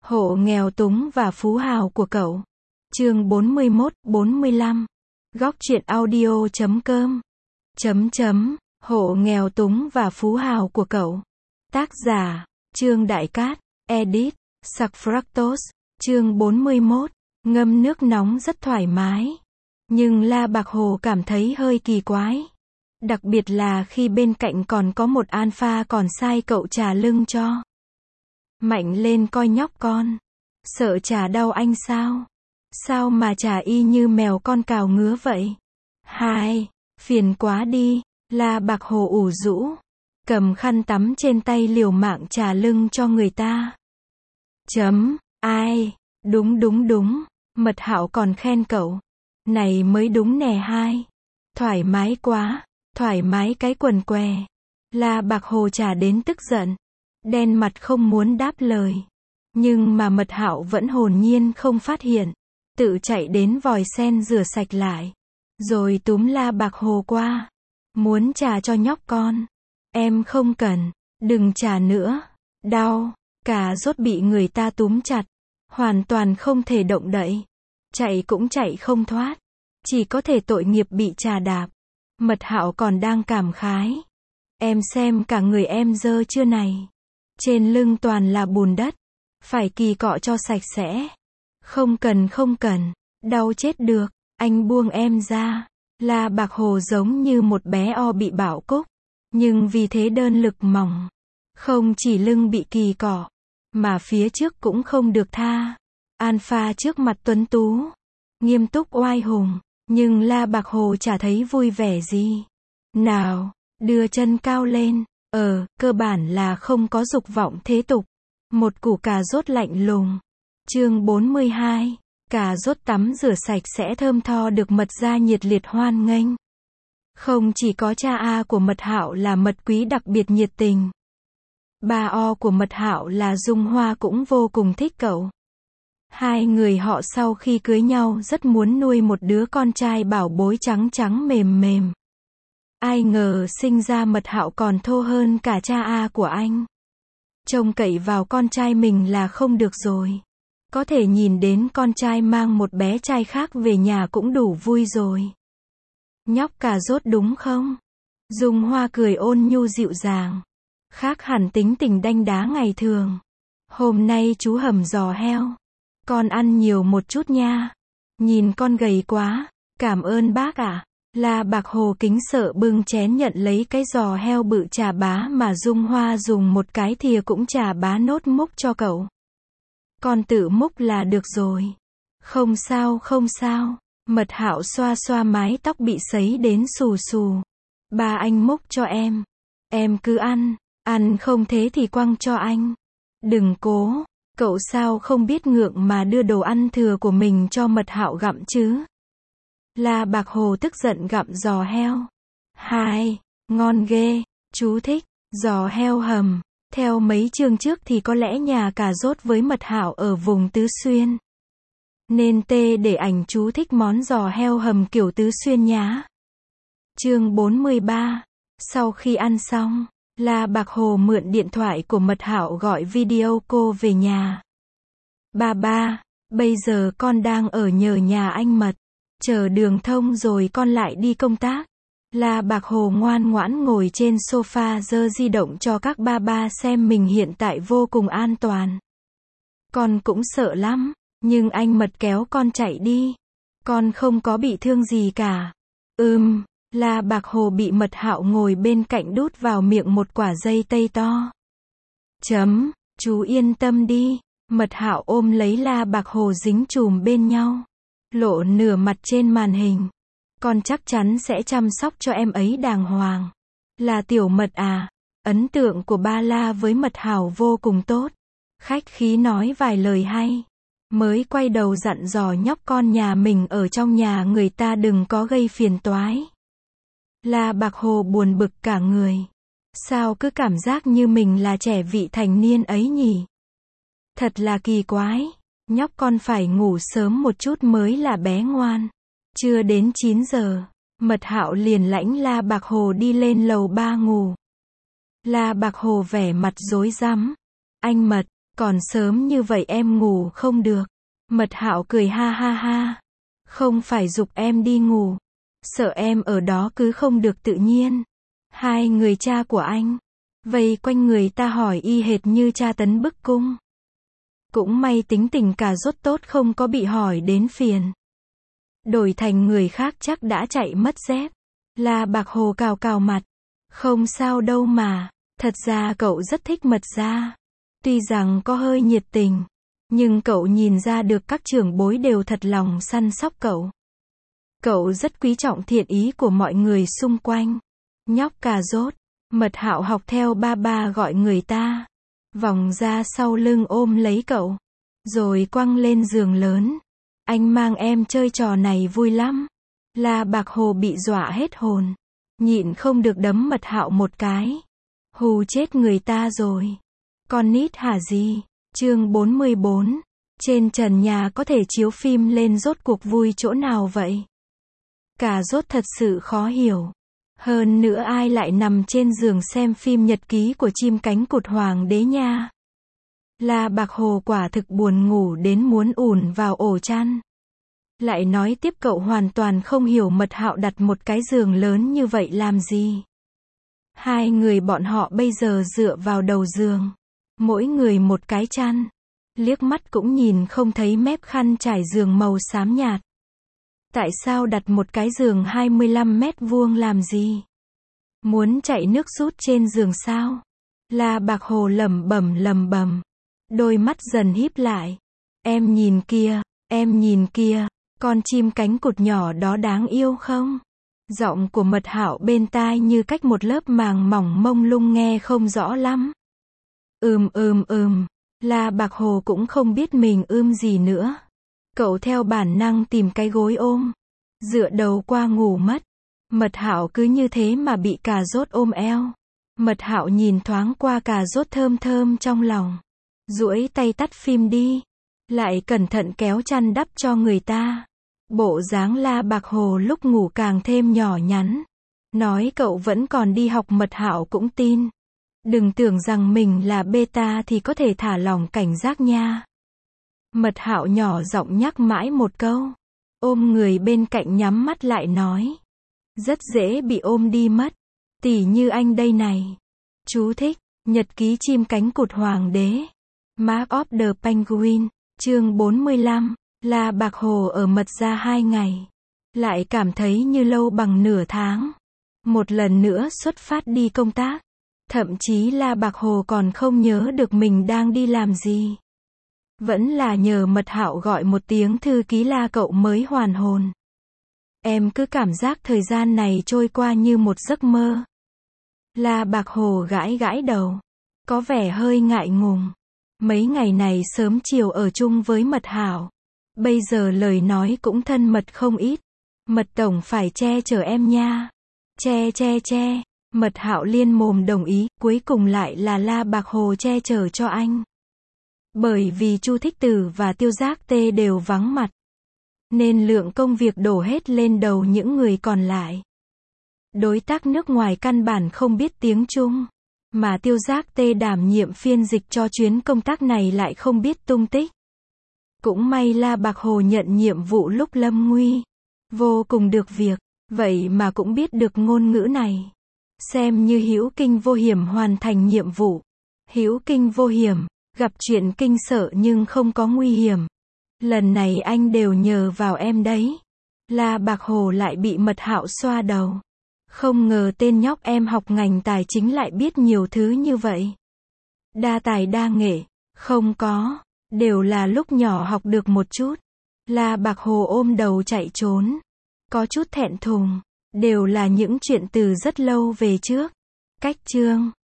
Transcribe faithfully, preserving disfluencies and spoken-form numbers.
Hộ nghèo túng và phú hào của cậu. Chương bốn mươi mốt, bốn mươi lăm. Góc truyện audio chấm com. Chấm chấm. Hộ nghèo túng và phú hào của cậu. Tác giả, Trương Đại Cát. Edit, Sucfractose. Chương bốn mươi mốt. Ngâm nước nóng rất thoải mái. Nhưng La Bạc Hồ cảm thấy hơi kỳ quái. Đặc biệt là khi bên cạnh còn có một alpha còn sai cậu trà lưng cho. Mạnh lên coi nhóc con. Sợ chả đau anh sao? Sao mà chả y như mèo con cào ngứa vậy? Hai, phiền quá đi. La Bạc Hồ ủ rũ. Cầm khăn tắm trên tay liều mạng trà lưng cho người ta. Chấm, ai? Đúng đúng đúng. Mật Hạo còn khen cậu. Này mới đúng nè hai. Thoải mái quá. Thoải mái cái quần què. La Bạc Hồ chả đến tức giận. Đen mặt không muốn đáp lời. Nhưng mà Mật Hạo vẫn hồn nhiên không phát hiện. Tự chạy đến vòi sen rửa sạch lại. Rồi túm La Bạc Hồ qua. Muốn trà cho nhóc con. Em không cần. Đừng trà nữa. Đau. Cà rốt bị người ta túm chặt. Hoàn toàn không thể động đậy. Chạy cũng chạy không thoát. Chỉ có thể tội nghiệp bị trà đạp. Mật Hạo còn đang cảm khái. Em xem cả người em dơ chưa này. Trên lưng toàn là bùn đất. Phải kỳ cọ cho sạch sẽ. Không cần không cần. Đau chết được. Anh buông em ra. La Bạc Hồ giống như một bé o bị bạo cúc. Nhưng vì thế đơn lực mỏng. Không chỉ lưng bị kỳ cọ. Mà phía trước cũng không được tha. Alpha trước mặt tuấn tú. Nghiêm túc oai hùng. Nhưng La Bạc Hồ chả thấy vui vẻ gì. Nào, đưa chân cao lên. Ờ, cơ bản là không có dục vọng thế tục. Một củ cà rốt lạnh lùng. Chương bốn mươi hai. Cà rốt tắm rửa sạch sẽ thơm tho được Mật gia nhiệt liệt hoan nghênh. Không chỉ có cha A của Mật Hạo là mật quý đặc biệt nhiệt tình. Ba O của Mật Hạo là Dung Hoa cũng vô cùng thích cậu. Hai người họ sau khi cưới nhau rất muốn nuôi một đứa con trai bảo bối trắng trắng mềm mềm. Ai ngờ sinh ra Mật Hạo còn thô hơn cả cha A của anh. Trông cậy vào con trai mình là không được rồi. Có thể nhìn đến con trai mang một bé trai khác về nhà cũng đủ vui rồi. Nhóc cà rốt đúng không? Dung Hoa cười ôn nhu dịu dàng. Khác hẳn tính tình đanh đá ngày thường. Hôm nay chú hầm giò heo. Con ăn nhiều một chút nha. Nhìn con gầy quá. Cảm ơn bác ạ. À. La Bạc Hồ kính sợ bưng chén nhận lấy cái giò heo bự chà bá mà Dung Hoa dùng một cái thìa cũng chà bá nốt múc cho cậu. Con tự múc là được rồi. Không sao không sao. Mật Hạo xoa xoa mái tóc bị sấy đến xù xù. Ba anh múc cho em. Em cứ ăn. Ăn không thế thì quăng cho anh. Đừng cố. Cậu sao không biết ngượng mà đưa đồ ăn thừa của mình cho Mật Hạo gặm chứ? La Bạc Hồ tức giận gặm giò heo. Hai, ngon ghê, chú thích, giò heo hầm. Theo mấy chương trước thì có lẽ nhà cà rốt với Mật Hạo ở vùng Tứ Xuyên. Nên tê để ảnh chú thích món giò heo hầm kiểu Tứ Xuyên nhá. Chương bốn mươi ba. Sau khi ăn xong, La Bạc Hồ mượn điện thoại của Mật Hạo gọi video cô về nhà. Ba ba, bây giờ con đang ở nhờ nhà anh Mật. Chờ đường thông rồi con lại đi công tác. La Bạc Hồ ngoan ngoãn ngồi trên sofa giơ di động cho các ba ba xem mình hiện tại vô cùng an toàn. Con cũng sợ lắm, nhưng anh Mật kéo con chạy đi. Con không có bị thương gì cả. Ừm, La Bạc Hồ bị Mật Hạo ngồi bên cạnh đút vào miệng một quả dây tây to. Chấm, chú yên tâm đi. Mật Hạo ôm lấy La Bạc Hồ dính chùm bên nhau. Lộ nửa mặt trên màn hình. Con chắc chắn sẽ chăm sóc cho em ấy đàng hoàng. Là tiểu Mật à. Ấn tượng của ba La với Mật Hạo vô cùng tốt. Khách khí nói vài lời hay. Mới quay đầu dặn dò nhóc con nhà mình ở trong nhà người ta đừng có gây phiền toái. La Bạc Hồ buồn bực cả người. Sao cứ cảm giác như mình là trẻ vị thành niên ấy nhỉ? Thật là kỳ quái. Nhóc con phải ngủ sớm một chút mới là bé ngoan. Chưa đến chín giờ, Mật Hạo liền lãnh La Bạc Hồ đi lên lầu ba ngủ. La Bạc Hồ vẻ mặt rối rắm. Anh Mật, Còn sớm như vậy em ngủ không được. Mật Hạo cười ha ha ha. Không phải giục em đi ngủ. Sợ em ở đó cứ không được tự nhiên. Hai người cha của anh vây quanh người ta hỏi y hệt như tra tấn bức cung. Cũng may tính tình cà rốt tốt không có bị hỏi đến phiền. Đổi thành người khác chắc đã chạy mất dép. La Bạc Hồ cào cào mặt. Không sao đâu mà. Thật ra cậu rất thích Mật gia. Tuy rằng có hơi nhiệt tình, nhưng cậu nhìn ra được các trưởng bối đều thật lòng săn sóc cậu. Cậu rất quý trọng thiện ý của mọi người xung quanh. Nhóc cà rốt. Mật Hạo học theo ba ba gọi người ta. Vòng ra sau lưng ôm lấy cậu. Rồi quăng lên giường lớn. Anh mang em chơi trò này vui lắm. La Bạc Hồ bị dọa hết hồn. Nhịn không được đấm Mật Hạo một cái. Hù chết người ta rồi. Con nít hả gì? Chương bốn mươi bốn. Trên trần nhà có thể chiếu phim lên rốt cuộc vui chỗ nào vậy? Cà rốt thật sự khó hiểu. Hơn nữa ai lại nằm trên giường xem phim nhật ký của chim cánh cụt hoàng đế nha. La Bạc Hồ quả thực buồn ngủ đến muốn ùn vào ổ chăn. Lại nói tiếp cậu hoàn toàn không hiểu Mật Hạo đặt một cái giường lớn như vậy làm gì. Hai người bọn họ bây giờ dựa vào đầu giường. Mỗi người một cái chăn. Liếc mắt cũng nhìn không thấy mép khăn trải giường màu xám nhạt. Tại sao đặt một cái giường hai mươi lăm mét vuông làm gì? Muốn chạy nước rút trên giường sao? La Bạc Hồ lẩm bẩm lẩm bẩm. Đôi mắt dần híp lại. Em nhìn kia, em nhìn kia, con chim cánh cụt nhỏ đó đáng yêu không? Giọng của Mật Hạo bên tai như cách một lớp màng mỏng mông lung nghe không rõ lắm. Ừm ừm ừm. La Bạc Hồ cũng không biết mình ưm gì nữa. Cậu theo bản năng tìm cái gối ôm. Dựa đầu qua ngủ mất. Mật Hạo cứ như thế mà bị cà rốt ôm eo. Mật Hạo nhìn thoáng qua cà rốt thơm thơm trong lòng. Duỗi tay tắt phim đi. Lại cẩn thận kéo chăn đắp cho người ta. Bộ dáng La Bạc Hồ lúc ngủ càng thêm nhỏ nhắn. Nói cậu vẫn còn đi học Mật Hạo cũng tin. Đừng tưởng rằng mình là beta thì có thể thả lỏng cảnh giác nha. Mật Hạo nhỏ giọng nhắc mãi một câu. Ôm người bên cạnh nhắm mắt lại nói. Rất dễ bị ôm đi mất. Tỉ như anh đây này. Chú thích. Nhật ký chim cánh cụt hoàng đế. Mark of the Penguin. Chương bốn mươi lăm. La Bạc Hồ ở Mật gia hai ngày. Lại cảm thấy như lâu bằng nửa tháng. Một lần nữa xuất phát đi công tác. Thậm chí La Bạc Hồ còn không nhớ được mình đang đi làm gì. Vẫn là nhờ Mật Hạo gọi một tiếng thư ký La cậu mới hoàn hồn. Em cứ cảm giác thời gian này trôi qua như một giấc mơ. La Bạc Hồ gãi gãi đầu. Có vẻ hơi ngại ngùng. Mấy ngày này sớm chiều ở chung với Mật Hạo. Bây giờ lời nói cũng thân mật không ít. Mật tổng phải che chở em nha. Che che che. Mật Hạo liên mồm đồng ý, cuối cùng lại là La Bạc Hồ che chở cho anh. Bởi vì Chu Thích Tử và Tiêu Giác Tê đều vắng mặt. Nên lượng công việc đổ hết lên đầu những người còn lại. Đối tác nước ngoài căn bản không biết tiếng Trung. Mà Tiêu Giác Tê đảm nhiệm phiên dịch cho chuyến công tác này lại không biết tung tích. Cũng may La Bạc Hồ nhận nhiệm vụ lúc lâm nguy. Vô cùng được việc. Vậy mà cũng biết được ngôn ngữ này. Xem như hữu kinh vô hiểm hoàn thành nhiệm vụ. Hữu kinh vô hiểm. Gặp chuyện kinh sợ nhưng không có nguy hiểm. Lần này anh đều nhờ vào em đấy. La Bạc Hồ lại bị Mật Hạo xoa đầu. Không ngờ tên nhóc em học ngành tài chính lại biết nhiều thứ như vậy. Đa tài đa nghệ. Không có. Đều là lúc nhỏ học được một chút. La Bạc Hồ ôm đầu chạy trốn. Có chút thẹn thùng. Đều là những chuyện từ rất lâu về trước. Cách chương.